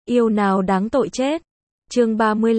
Yêu nào đáng tội chết. Chương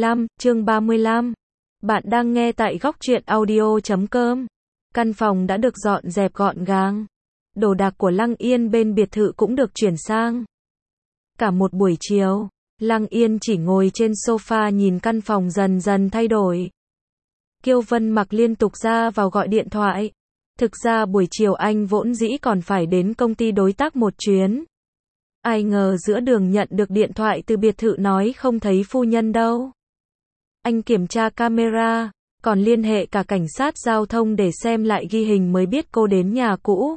35. Bạn đang nghe tại góc truyện audio.com. Căn phòng đã được dọn dẹp gọn gàng. Đồ đạc của Lăng Yên bên biệt thự cũng được chuyển sang. Cả một buổi chiều, Lăng Yên chỉ ngồi trên sofa nhìn căn phòng dần dần thay đổi. Kiêu Vân Mặc liên tục ra vào gọi điện thoại. Thực ra buổi chiều anh vốn dĩ còn phải đến công ty đối tác một chuyến. Ai ngờ giữa đường nhận được điện thoại từ biệt thự nói không thấy phu nhân đâu. Anh kiểm tra camera, còn liên hệ cả cảnh sát giao thông để xem lại ghi hình mới biết cô đến nhà cũ.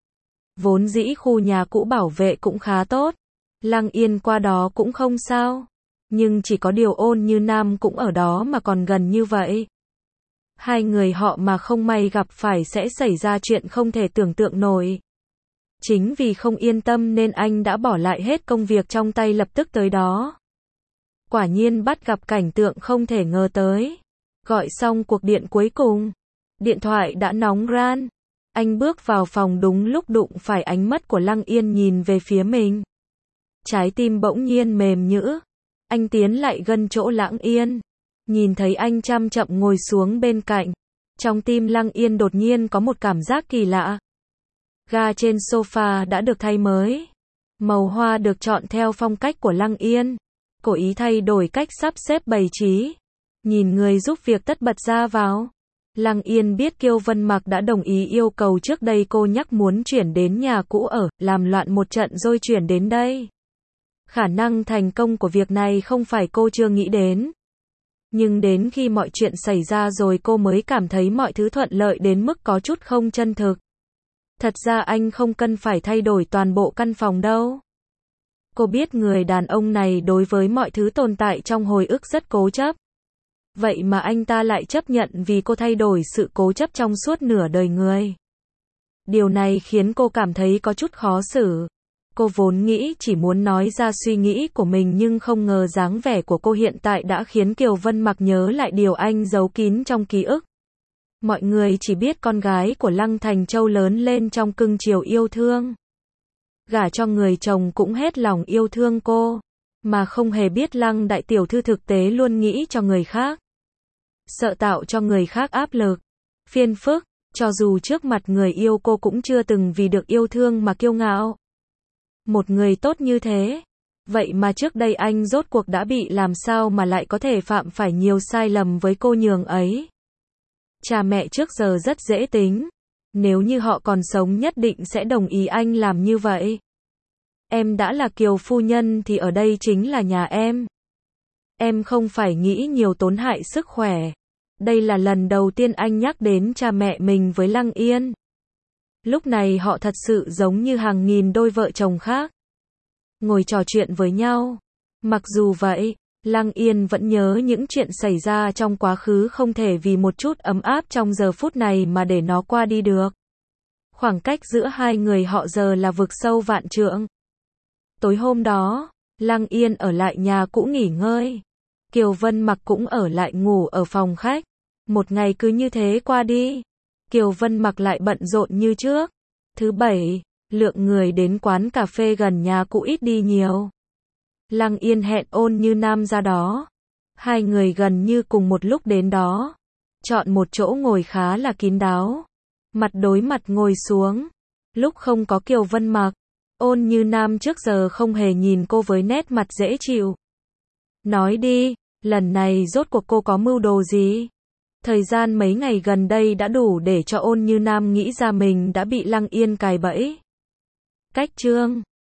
Vốn dĩ khu nhà cũ bảo vệ cũng khá tốt. Lăng Yên qua đó cũng không sao. Nhưng chỉ có điều Ôn Như Nam cũng ở đó mà còn gần như vậy. Hai người họ mà không may gặp phải sẽ xảy ra chuyện không thể tưởng tượng nổi. Chính vì không yên tâm nên anh đã bỏ lại hết công việc trong tay lập tức tới đó. Quả nhiên bắt gặp cảnh tượng không thể ngờ tới. Gọi xong cuộc điện cuối cùng. Điện thoại đã nóng ran. Anh bước vào phòng đúng lúc đụng phải ánh mắt của Lăng Yên nhìn về phía mình. Trái tim bỗng nhiên mềm nhũn. Anh tiến lại gần chỗ Lăng Yên. Nhìn thấy anh chậm chậm ngồi xuống bên cạnh. Trong tim Lăng Yên đột nhiên có một cảm giác kỳ lạ. Ga trên sofa đã được thay mới. Màu hoa được chọn theo phong cách của Lăng Yên. Cố ý thay đổi cách sắp xếp bày trí. Nhìn người giúp việc tất bật ra vào. Lăng Yên biết Kiêu Vân Mặc đã đồng ý yêu cầu trước đây cô nhắc muốn chuyển đến nhà cũ ở, làm loạn một trận rồi chuyển đến đây. Khả năng thành công của việc này không phải cô chưa nghĩ đến. Nhưng đến khi mọi chuyện xảy ra rồi cô mới cảm thấy mọi thứ thuận lợi đến mức có chút không chân thực. Thật ra anh không cần phải thay đổi toàn bộ căn phòng đâu. Cô biết người đàn ông này đối với mọi thứ tồn tại trong hồi ức rất cố chấp. Vậy mà anh ta lại chấp nhận vì cô thay đổi sự cố chấp trong suốt nửa đời người. Điều này khiến cô cảm thấy có chút khó xử. Cô vốn nghĩ chỉ muốn nói ra suy nghĩ của mình nhưng không ngờ dáng vẻ của cô hiện tại đã khiến Kiều Vân Mặc nhớ lại điều anh giấu kín trong ký ức. Mọi người chỉ biết con gái của Lăng Thành Châu lớn lên trong cưng chiều yêu thương. Gả cho người chồng cũng hết lòng yêu thương cô. Mà không hề biết Lăng đại tiểu thư thực tế luôn nghĩ cho người khác. Sợ tạo cho người khác áp lực, phiền phức, cho dù trước mặt người yêu cô cũng chưa từng vì được yêu thương mà kiêu ngạo. Một người tốt như thế. Vậy mà trước đây anh rốt cuộc đã bị làm sao mà lại có thể phạm phải nhiều sai lầm với cô nhường ấy. Cha mẹ trước giờ rất dễ tính. Nếu như họ còn sống nhất định sẽ đồng ý anh làm như vậy. Em đã là Kiều phu nhân thì ở đây chính là nhà em. Em không phải nghĩ nhiều tổn hại sức khỏe. Đây là lần đầu tiên anh nhắc đến cha mẹ mình với Lăng Yên. Lúc này họ thật sự giống như hàng nghìn đôi vợ chồng khác. Ngồi trò chuyện với nhau. Mặc dù vậy, Lăng Yên vẫn nhớ những chuyện xảy ra trong quá khứ không thể vì một chút ấm áp trong giờ phút này mà để nó qua đi được. Khoảng cách giữa hai người họ giờ là vực sâu vạn trượng. Tối hôm đó, Lăng Yên ở lại nhà cũ nghỉ ngơi. Kiều Vân Mặc cũng ở lại ngủ ở phòng khách. Một ngày cứ như thế qua đi. Kiều Vân Mặc lại bận rộn như trước. Thứ bảy, lượng người đến quán cà phê gần nhà cũ ít đi nhiều. Lăng Yên hẹn Ôn Như Nam ra đó. Hai người gần như cùng một lúc đến đó. Chọn một chỗ ngồi khá là kín đáo. Mặt đối mặt ngồi xuống. Lúc không có Kiều Vân Mặc, Ôn Như Nam trước giờ không hề nhìn cô với nét mặt dễ chịu. Nói đi, lần này rốt cuộc cô có mưu đồ gì? Thời gian mấy ngày gần đây đã đủ để cho Ôn Như Nam nghĩ ra mình đã bị Lăng Yên cài bẫy. Cách chương